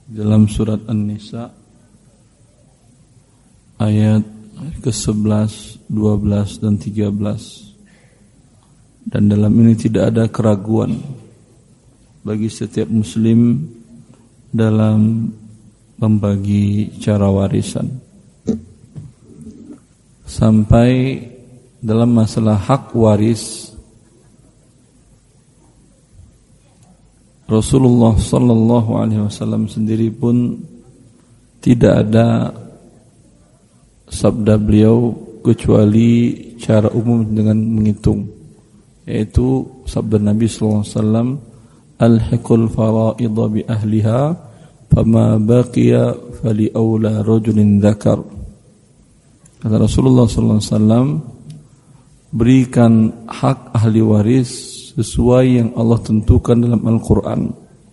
dalam surat An-Nisa ayat ke-11, 12 dan 13. Dan dalam ini tidak ada keraguan bagi setiap muslim dalam membagi cara warisan. Sampai dalam masalah hak waris, Rasulullah sallallahu alaihi wasallam sendiri pun tidak ada sabda beliau kecuali cara umum dengan menghitung, yaitu sabda Nabi sallallahu alaihi wasallam, alhiqul faraidha bi ahliha fama baqiya fali aula rajulin dzakar. Kata Rasulullah sallallahu alaihi wasallam, berikan hak ahli waris sesuai yang Allah tentukan dalam Al-Quran.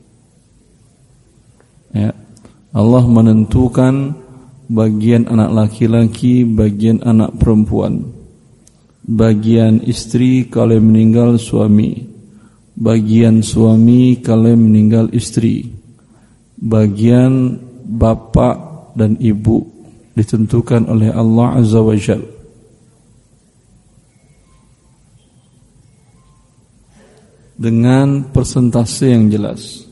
Ya. Allah menentukan bagian anak laki-laki, bagian anak perempuan, bagian istri kalau meninggal suami, bagian suami kalau meninggal istri, bagian bapak dan ibu ditentukan oleh Allah Azza wa Jalla. Dengan persentase yang jelas.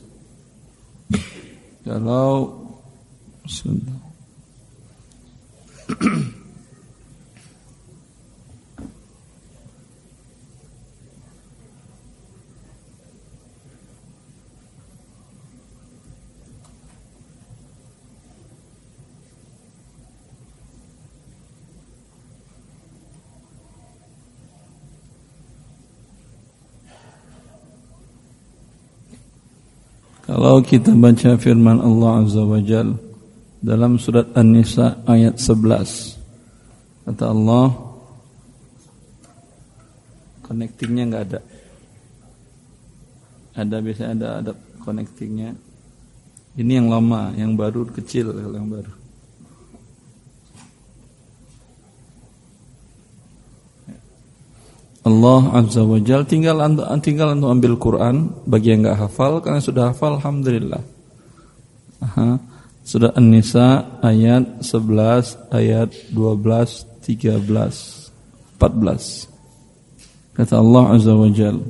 Kalau Kalau kita baca firman Allah Azza wa Jalla dalam surat An-Nisa ayat 11, kata Allah, connectingnya enggak ada. Ada, biasanya ada connectingnya. Ini yang lama, yang baru kecil, kalau yang baru. Allah Azza wa Jalla, tinggal untuk ambil Quran bagi yang enggak hafal. Karena sudah hafal, alhamdulillah. Surah An-Nisa ayat 11, ayat 12, 13, 14. Kata Allah Azza wa Jalla,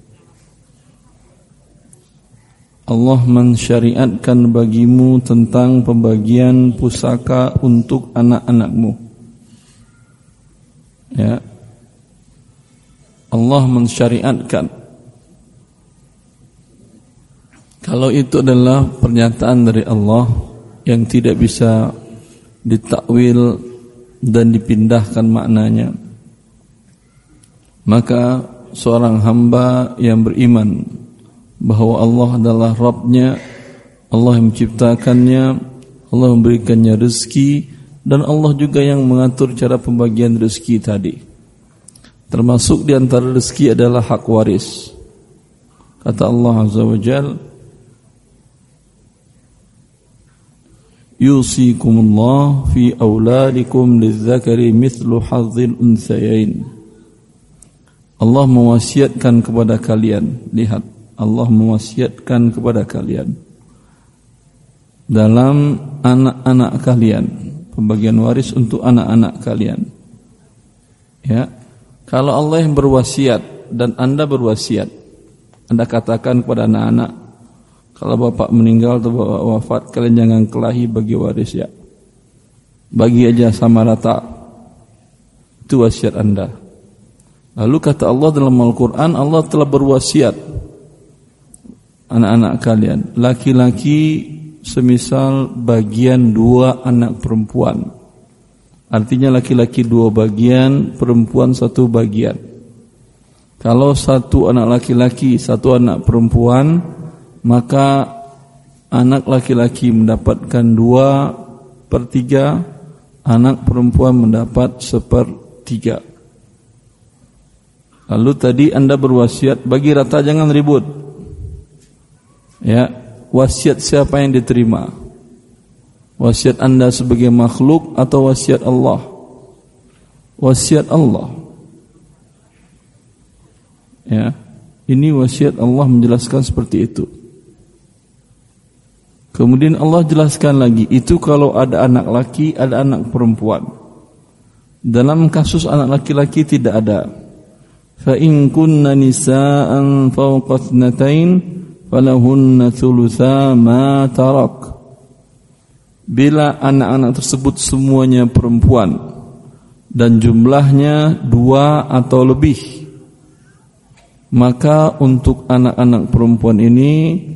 Allah mensyariatkan bagimu tentang pembagian pusaka untuk anak-anakmu. Ya. Allah mensyariatkan. Kalau itu adalah pernyataan dari Allah yang tidak bisa ditakwil dan dipindahkan maknanya, maka seorang hamba yang beriman bahwa Allah adalah Rabb-Nya, Allah yang menciptakannya, Allah memberikannya rezeki, dan Allah juga yang mengatur cara pembagian rezeki tadi. Termasuk di antara rezeki adalah hak waris. Kata Allah Azza wa Jalla, yusikumullah fi auladikum lizzakari mithlu hadzil unthayain. Allah mewasiatkan kepada kalian. Lihat, Allah mewasiatkan kepada kalian dalam anak-anak kalian, pembagian waris untuk anak-anak kalian. Ya. Kalau Allah yang berwasiat dan Anda berwasiat, Anda katakan kepada anak-anak, kalau bapak meninggal atau bapak wafat, kalian jangan kelahi bagi waris ya. Bagi aja sama rata. Itu wasiat Anda. Lalu kata Allah dalam Al-Quran, Allah telah berwasiat anak-anak kalian, laki-laki semisal bagian 2 anak perempuan. Artinya laki-laki 2 bagian, perempuan 1 bagian. Kalau 1 anak laki-laki, 1 anak perempuan, maka anak laki-laki mendapatkan 2/3, anak perempuan mendapat 1/3. Lalu tadi Anda berwasiat bagi rata, jangan ribut. Ya, wasiat siapa yang diterima? Wasiat Anda sebagai makhluk atau wasiat Allah? Wasiat Allah. Ya, ini wasiat Allah menjelaskan seperti itu. Kemudian Allah jelaskan lagi, itu kalau ada anak laki, ada anak perempuan. Dalam kasus anak laki-laki tidak ada. Fa in kunna nisaan fawqa itsnatain falahunna thulutsa ma tarak. Bila anak-anak tersebut semuanya perempuan dan jumlahnya 2 atau lebih, maka untuk anak-anak perempuan ini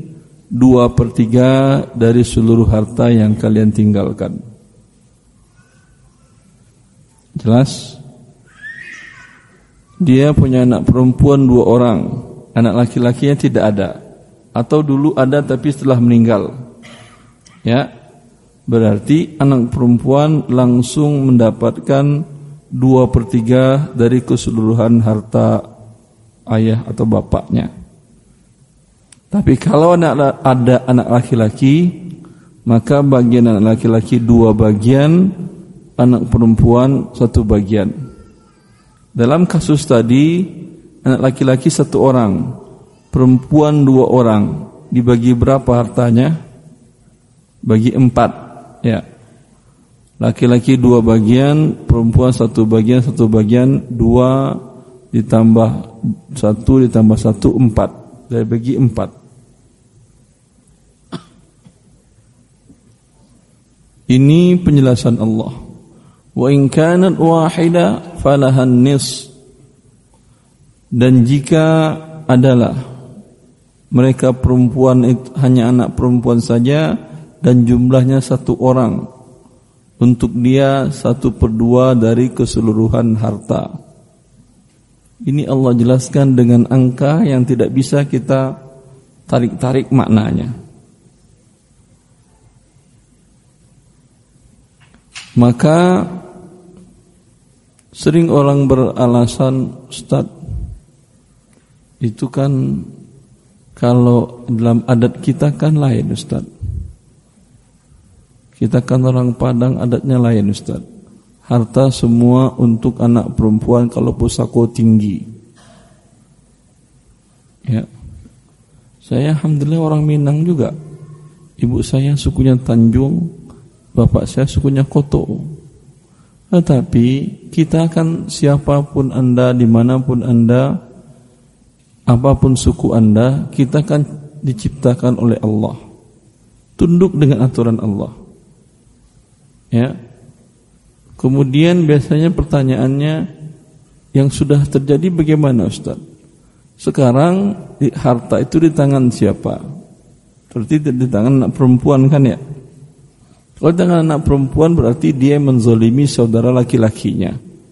2/3 dari seluruh harta yang kalian tinggalkan. Jelas? Dia punya anak perempuan 2 orang, anak laki-lakinya tidak ada, atau dulu ada tapi setelah meninggal. Ya, berarti anak perempuan langsung mendapatkan 2/3 dari keseluruhan harta ayah atau bapaknya. Tapi kalau ada anak laki-laki, maka bagian anak laki-laki 2 bagian, anak perempuan 1 bagian. Dalam kasus tadi, anak laki-laki 1 orang, perempuan 2 orang, dibagi berapa hartanya? Bagi 4, ya. Laki-laki 2 bagian, perempuan 1 bagian, 1 bagian, 2 ditambah 1 ditambah 1, 4. Dari bagi 4. Ini penjelasan Allah. Wa in kanat wahida falahan nis. Dan jika adalah mereka perempuan itu hanya anak perempuan saja dan jumlahnya 1 orang, untuk dia 1/2 dari keseluruhan harta. Ini Allah jelaskan dengan angka yang tidak bisa kita tarik-tarik maknanya. Maka sering orang beralasan, Ustaz, itu kan kalau dalam adat kita kan lain, Ustaz. Kita kan orang Padang, adatnya lain, Ustaz. Harta semua untuk anak perempuan kalau pusako tinggi. Ya. Saya alhamdulillah orang Minang juga. Ibu saya sukunya Tanjung, bapak saya sukunya Koto. Tetapi kita kan siapapun Anda, dimanapun Anda, apapun suku Anda, kita kan diciptakan oleh Allah. Tunduk dengan aturan Allah. Ya. Kemudian biasanya pertanyaannya, yang sudah terjadi bagaimana, Ustaz? Sekarang harta itu di tangan siapa? Berarti di tangan anak perempuan kan ya? Kalau di tangan anak perempuan berarti dia menzolimi saudara laki-lakinya.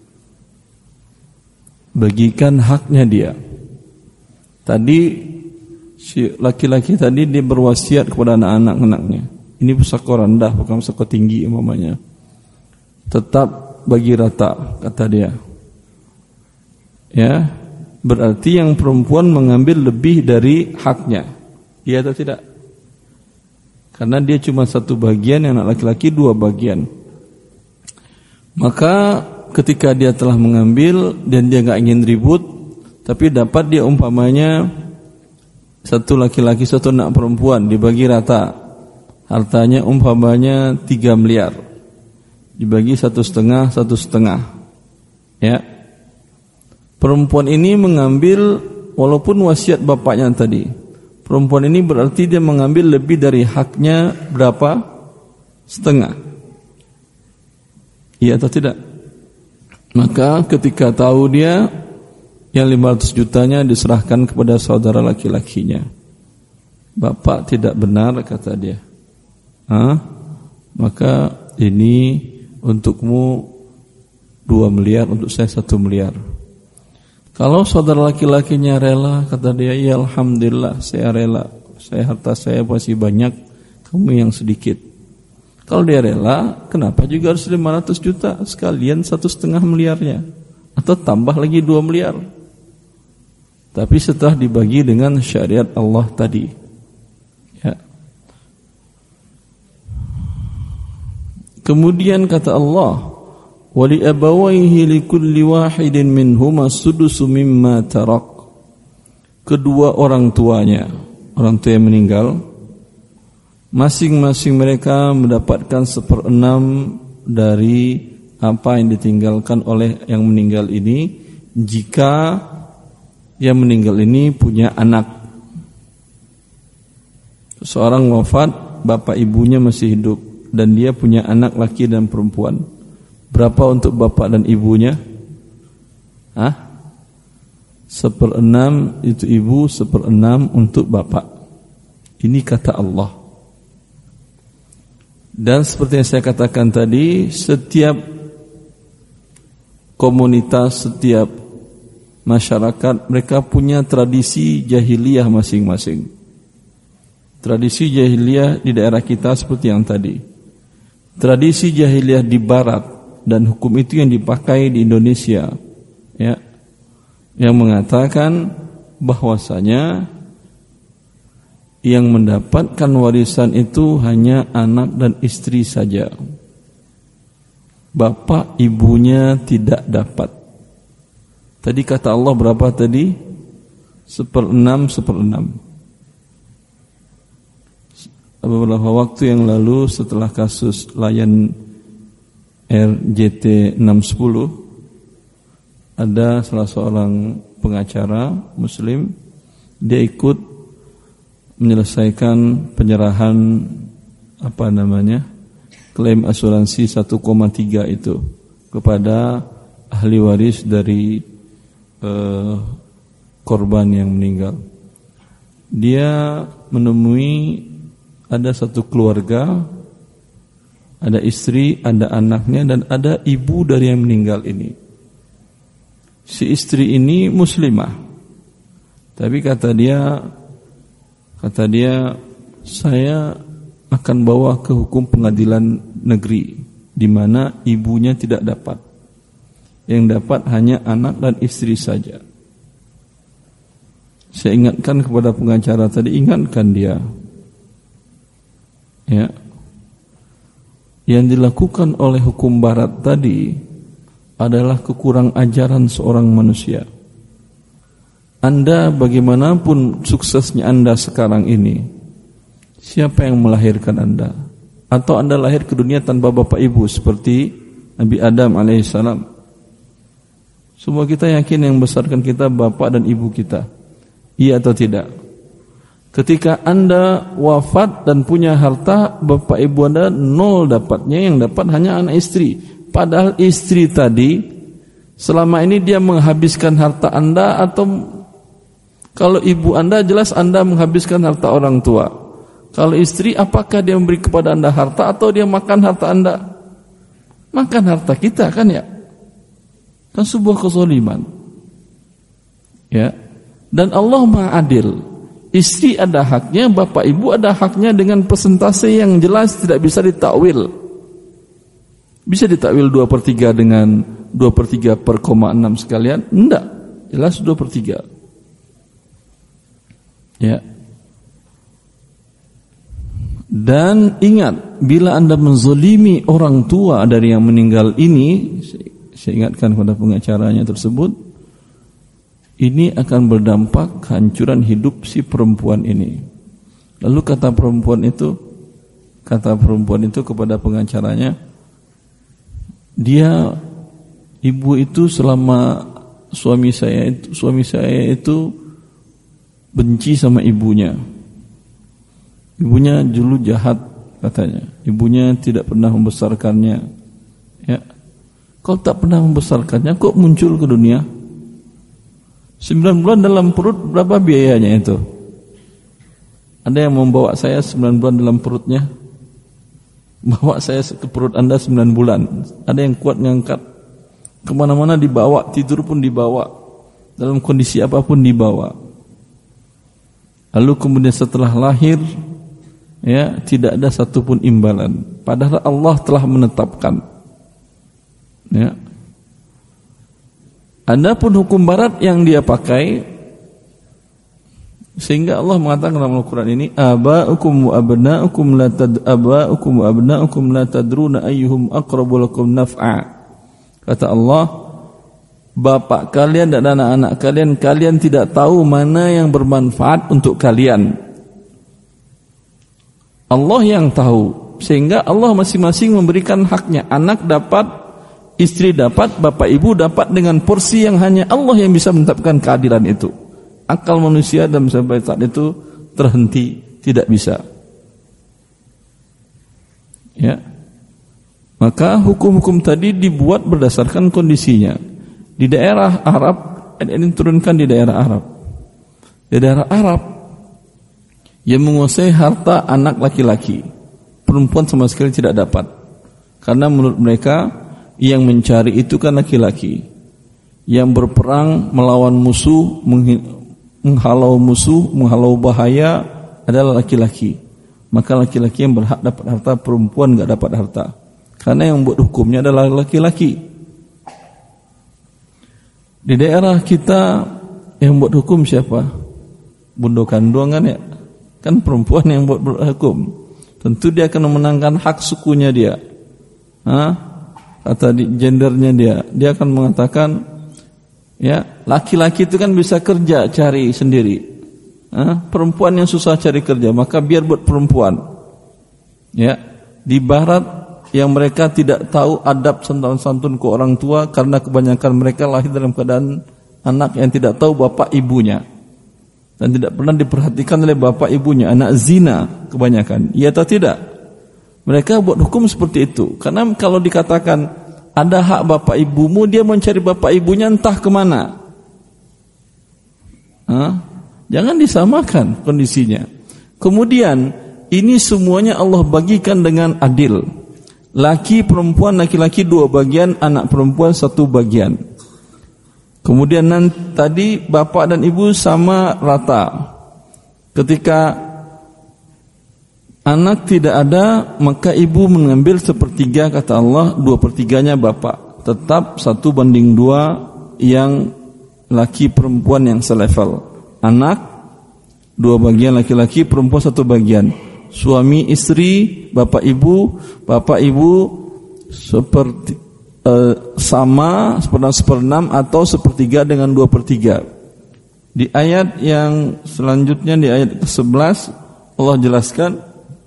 Bagikan haknya dia. Tadi si laki-laki tadi dia berwasiat kepada anak-anaknya. Ini pusaka rendah, bukan pusaka tinggi umpamanya. Tetap bagi rata, kata dia. Ya, berarti yang perempuan mengambil lebih dari haknya. Iya atau tidak? Karena dia cuma 1 bagian, yang anak laki-laki 2 bagian. Maka ketika dia telah mengambil dan dia enggak ingin ribut, tapi dapat dia umpamanya 1 laki-laki 1 anak perempuan dibagi rata. Hartanya umpamanya 3 miliar. Dibagi 1,5, 1,5. Ya. Perempuan ini mengambil walaupun wasiat bapaknya tadi. Perempuan ini berarti dia mengambil lebih dari haknya berapa? 1/2. Iya atau tidak? Maka ketika tahu dia, yang 500 jutanya diserahkan kepada saudara laki-lakinya. Bapak tidak benar, kata dia. Maka ini untukmu 2 miliar, untuk saya 1 miliar. Kalau saudara laki-lakinya rela, kata dia, ya alhamdulillah saya rela. Harta saya masih banyak, kamu yang sedikit. Kalau dia rela, kenapa juga harus 500 juta? Sekalian 1,5 miliarnya. Atau tambah lagi 2 miliar. Tapi setelah dibagi dengan syariat Allah tadi. Ya. Kemudian kata Allah, wali abawaihi likulli wahidin minhuma sudusu mimma tarak. Kedua orang tuanya, orang tua yang meninggal, masing-masing mereka mendapatkan 1/6 dari apa yang ditinggalkan oleh yang meninggal ini, jika yang meninggal ini punya anak. Seorang wafat, bapak ibunya masih hidup, dan dia punya anak laki dan perempuan. Berapa untuk bapak dan ibunya? 1/6 itu ibu, 1/6 untuk bapak. Ini kata Allah. Dan seperti yang saya katakan tadi, setiap komunitas, setiap masyarakat, mereka punya tradisi jahiliyah masing-masing. Tradisi jahiliyah di daerah kita seperti yang tadi. Tradisi jahiliyah di barat, dan hukum itu yang dipakai di Indonesia, ya, yang mengatakan bahwasanya yang mendapatkan warisan itu hanya anak dan istri saja. Bapak ibunya tidak dapat. Tadi kata Allah berapa tadi? 1/6. Beberapa waktu yang lalu setelah kasus Lion Air JT610, ada salah seorang pengacara muslim, dia ikut menyelesaikan penyerahan klaim asuransi 1,3 itu kepada ahli waris dari korban yang meninggal. Dia menemui ada satu keluarga, ada istri, ada anaknya, dan ada ibu dari yang meninggal ini. Si istri ini muslimah, tapi kata dia, saya akan bawa ke hukum pengadilan negeri, di mana ibunya tidak dapat. Yang dapat hanya anak dan istri saja. Saya ingatkan kepada pengacara tadi, ingatkan dia, ya, yang dilakukan oleh hukum barat tadi adalah kekurang ajaran seorang manusia. Anda bagaimanapun suksesnya Anda sekarang ini, siapa yang melahirkan Anda? Atau Anda lahir ke dunia tanpa bapak ibu seperti Nabi Adam alaihissalam? Semua kita yakin yang besarkan kita bapak dan ibu kita. Iya atau tidak? Ketika Anda wafat dan punya harta, bapak ibu Anda nol dapatnya, yang dapat hanya anak istri. Padahal istri tadi selama ini dia menghabiskan harta Anda, atau kalau ibu Anda jelas Anda menghabiskan harta orang tua. Kalau istri, apakah dia memberi kepada Anda harta atau dia makan harta Anda? Makan harta kita kan ya? Kan sebuah kezaliman. Ya. Dan Allah Maha Adil. Istri ada haknya, bapak ibu ada haknya dengan persentase yang jelas, tidak bisa ditakwil. Bisa ditakwil 2/3 dengan 2/3/6 sekalian? Enggak, jelas 2/3. Ya. Dan ingat, bila Anda menzalimi orang tua dari yang meninggal ini, saya ingatkan kepada pengacaranya tersebut, ini akan berdampak kehancuran hidup si perempuan ini. Lalu kata perempuan itu kepada pengacaranya, dia, ibu itu selama suami saya itu benci sama ibunya. Ibunya dulu jahat katanya. Ibunya tidak pernah membesarkannya. Ya. Kalau tak pernah membesarkannya, kok muncul ke dunia? 9 bulan dalam perut, berapa biayanya itu? Ada yang membawa saya 9 bulan dalam perutnya? Bawa saya ke perut Anda 9 bulan. Ada yang kuat ngangkat. Kemana-mana dibawa, tidur pun dibawa. Dalam kondisi apapun dibawa. Lalu kemudian setelah lahir, ya, tidak ada satupun imbalan. Padahal Allah telah menetapkan. Ya. Adapun hukum barat yang dia pakai, sehingga Allah mengatakan dalam Al-Quran ini, aba'ukum wa abna'ukum la tadruna ayyuhum aqrabu lakum naf'a. Kata Allah, bapak kalian dan anak-anak kalian tidak tahu mana yang bermanfaat untuk kalian. Allah yang tahu, sehingga Allah masing-masing memberikan haknya. Anak dapat, istri dapat, bapak ibu dapat dengan porsi yang hanya Allah yang bisa menetapkan keadilan itu. Akal manusia dalam sampai saat itu terhenti, tidak bisa. Ya. Maka hukum-hukum tadi dibuat berdasarkan kondisinya. Di daerah Arab, ini turunkan di daerah Arab. Di daerah Arab yang menguasai harta anak laki-laki, perempuan sama sekali tidak dapat. Karena menurut mereka yang mencari itu kan laki-laki. Yang berperang melawan musuh, menghalau musuh, menghalau bahaya adalah laki-laki. Maka laki-laki yang berhak dapat harta, perempuan enggak dapat harta. Karena yang buat hukumnya adalah laki-laki. Di daerah kita yang buat hukum siapa? Bundo kandungan ya? Kan perempuan yang buat hukum. Tentu dia akan memenangkan hak sukunya dia. Kata gendernya dia. Dia akan mengatakan, ya, laki-laki itu kan bisa kerja cari sendiri. Perempuan yang susah cari kerja, maka biar buat perempuan. Ya, di barat yang mereka tidak tahu adab santun ke orang tua karena kebanyakan mereka lahir dalam keadaan anak yang tidak tahu bapak ibunya dan tidak pernah diperhatikan oleh bapak ibunya, anak zina kebanyakan. Iya atau tidak? Mereka buat hukum seperti itu. Karena kalau dikatakan ada hak bapak ibumu, dia mencari bapak ibunya entah kemana. Jangan disamakan kondisinya. Kemudian ini semuanya Allah bagikan dengan adil. Laki perempuan, laki-laki 2 bagian, anak perempuan 1 bagian. Kemudian tadi bapak dan ibu sama rata. Ketika anak tidak ada, maka ibu mengambil 1/3 kata Allah, 2/3-nya bapak. Tetap 1/2 yang laki perempuan yang selevel. Anak 2 bagian laki-laki, perempuan 1 bagian. Suami istri, bapak ibu seperti sama 1/6 atau 1/3 dengan 2/3. Di ayat yang selanjutnya, di ayat ke-11, Allah jelaskan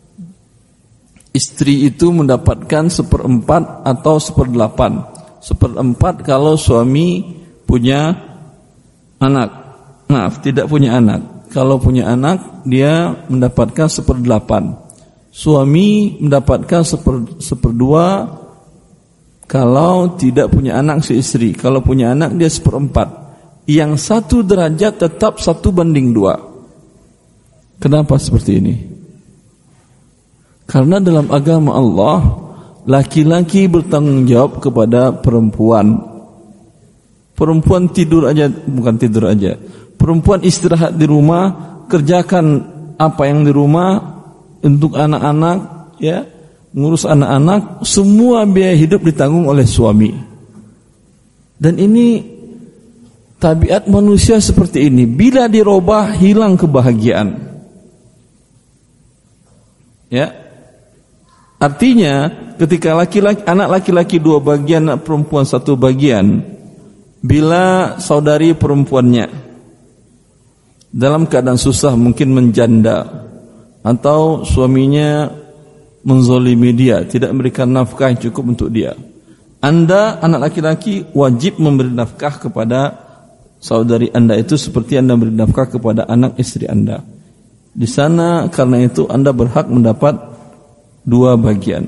istri itu mendapatkan 1/4 atau 1/8. 1/4 kalau suami punya anak. Maaf, tidak punya anak. Kalau punya anak, dia mendapatkan 1/8. Suami mendapatkan 1/2 kalau tidak punya anak si istri. Kalau punya anak, dia 1/4. Yang 1 derajat tetap 1/2. Kenapa seperti ini? Karena dalam agama Allah, laki-laki bertanggung jawab kepada perempuan. Perempuan tidur aja, bukan tidur aja. Perempuan istirahat di rumah, kerjakan apa yang di rumah untuk anak-anak, ya, ngurus anak-anak, semua biaya hidup ditanggung oleh suami. Dan ini tabiat manusia seperti ini. Bila dirubah, hilang kebahagiaan. Ya. Artinya, ketika anak laki-laki 2 bagian, anak perempuan 1 bagian, bila saudari perempuannya dalam keadaan susah, mungkin menjanda, atau suaminya menzolimi dia, tidak memberikan nafkah yang cukup untuk dia, Anda anak laki-laki wajib memberi nafkah kepada saudari Anda itu seperti Anda memberi nafkah kepada anak istri Anda. Di sana karena itu Anda berhak mendapat 2 bagian.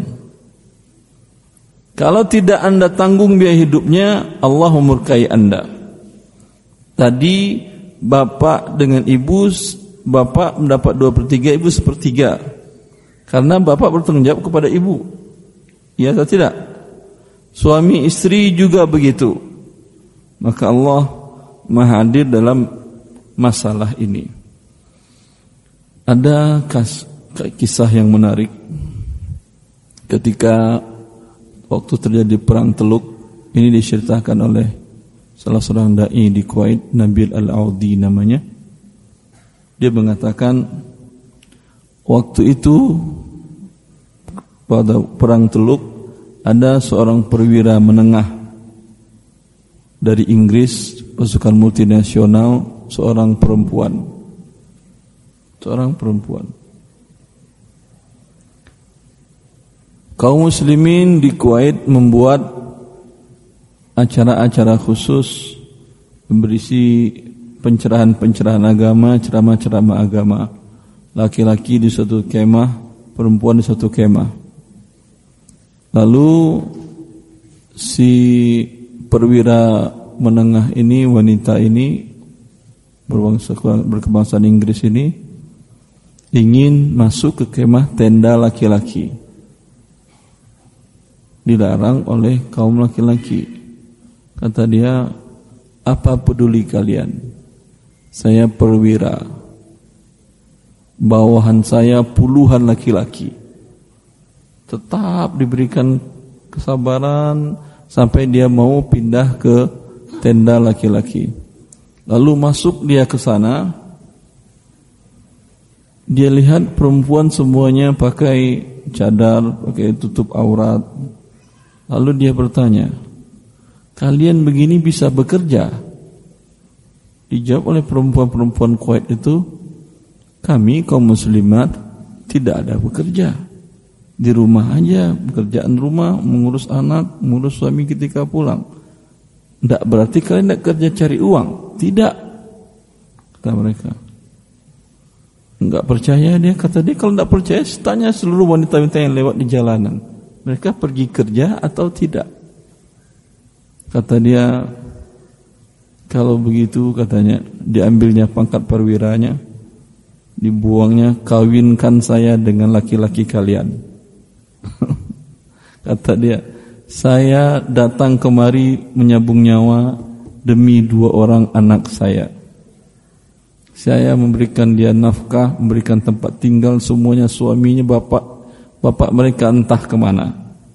Kalau tidak Anda tanggung biaya hidupnya, Allah memurkai Anda. Tadi bapak dengan ibu, bapak mendapat 2/3, ibu 1/3. Karena bapak bertanggung jawab kepada ibu. Ya atau tidak? Suami istri juga begitu. Maka Allah Maha hadir dalam masalah ini. Ada kisah yang menarik. Ketika waktu terjadi perang Teluk, ini diceritakan oleh salah seorang dai di Kuwait, Nabil Al-Audi namanya. Dia mengatakan waktu itu pada perang Teluk ada seorang perwira menengah dari Inggris, pasukan multinasional, seorang perempuan. kaum muslimin di Kuwait membuat acara-acara khusus berisi pencerahan-pencerahan agama, ceramah-ceramah agama. Laki-laki di satu kemah, perempuan di satu kemah. Lalu si perwira menengah ini, wanita ini berkebangsaan Inggris ini ingin masuk ke kemah tenda laki-laki. Dilarang oleh kaum laki-laki. Kata dia, apa peduli kalian? Saya perwira. Bawahan saya puluhan laki-laki. Tetap diberikan kesabaran sampai dia mau pindah ke tenda laki-laki. Lalu masuk dia ke sana. Dia lihat perempuan semuanya pakai cadar, pakai tutup aurat. Lalu dia bertanya, kalian begini bisa bekerja? Dijawab oleh perempuan-perempuan Kuwait itu, kami kaum muslimat tidak ada bekerja. Di rumah aja, pekerjaan rumah, mengurus anak, mengurus suami ketika pulang. Tidak berarti kalian tidak kerja cari uang. Tidak, kata mereka. Enggak percaya dia, kata dia, kalau tidak percaya tanya seluruh wanita-wanita yang lewat di jalanan. Mereka pergi kerja atau tidak? Kata dia, kalau begitu katanya, diambilnya pangkat perwiranya, dibuangnya, kawinkan saya dengan laki-laki kalian. Kata dia, saya datang kemari menyambung nyawa demi 2 orang anak saya. Saya memberikan dia nafkah, memberikan tempat tinggal, semuanya suaminya, bapak mereka entah kemana.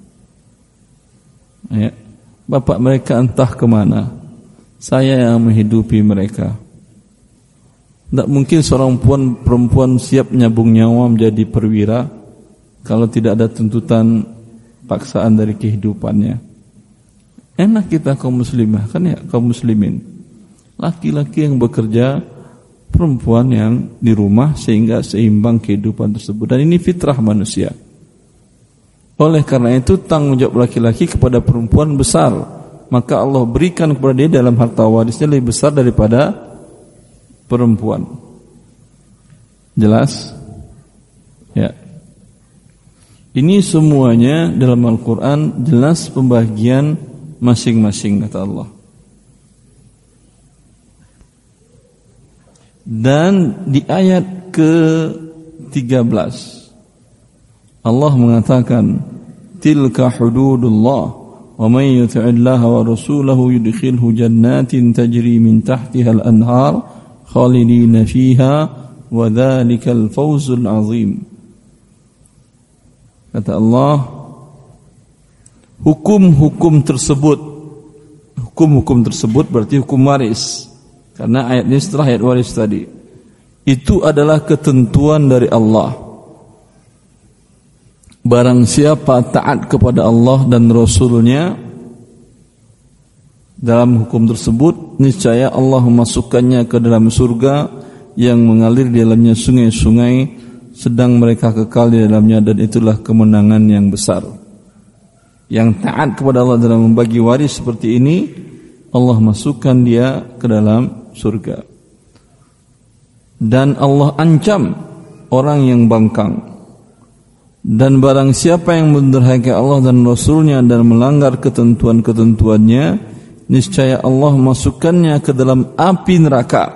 Ya, bapak mereka entah kemana. Saya yang menghidupi mereka. Tidak mungkin seorang perempuan siap menyambung nyawa menjadi perwira kalau tidak ada tuntutan paksaan dari kehidupannya. Enak kita kaum muslimah, kan ya, kaum muslimin. Laki-laki yang bekerja, perempuan yang di rumah, sehingga seimbang kehidupan tersebut. Dan ini fitrah manusia. Oleh karena itu tanggung jawab laki-laki kepada perempuan besar. Maka Allah berikan kepada dia dalam harta warisnya lebih besar daripada perempuan. Jelas? Ya. Ini semuanya dalam Al-Quran jelas pembagian masing-masing, kata Allah. Dan di ayat ke-13 Allah mengatakan, tilka hududullah wa man yuti'illaha wa rasulahu yudkhilhu jannatin tajri min tahtiha al-anhar khalidina fiha wa dhalikal fawzul azim. Kata Allah, hukum-hukum tersebut berarti hukum waris. Karena ayat ini setelah ayat waris tadi. Itu adalah ketentuan dari Allah. Barang siapa taat kepada Allah dan Rasulnya dalam hukum tersebut, niscaya Allah memasukkannya ke dalam surga yang mengalir di dalamnya sungai-sungai, sedang mereka kekal di dalamnya, dan itulah kemenangan yang besar. Yang taat kepada Allah dalam membagi waris seperti ini, Allah masukkan dia ke dalam surga. Dan Allah ancam orang yang bangkang. Dan barang siapa yang mendurhakai Allah dan Rasulnya dan melanggar ketentuan-ketentuannya, niscaya Allah masukkannya ke dalam api neraka.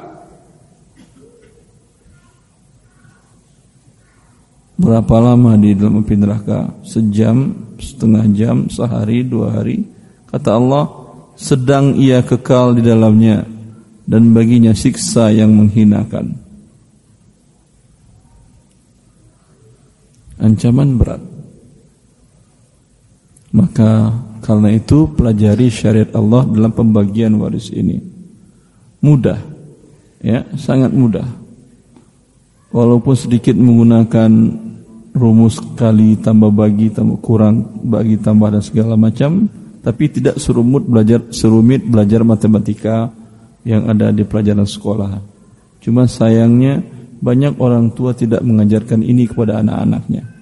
Berapa lama di dalam api neraka? Sejam, setengah jam, sehari, 2 hari. Kata Allah, sedang ia kekal di dalamnya, dan baginya siksa yang menghinakan. Ancaman berat. Maka karena itu pelajari syariat Allah dalam pembagian waris ini. Mudah, ya, sangat mudah. Walaupun sedikit menggunakan rumus kali tambah bagi tambah kurang, bagi tambah dan segala macam, tapi tidak serumit belajar matematika yang ada di pelajaran sekolah. Cuma sayangnya banyak orang tua tidak mengajarkan ini kepada anak-anaknya.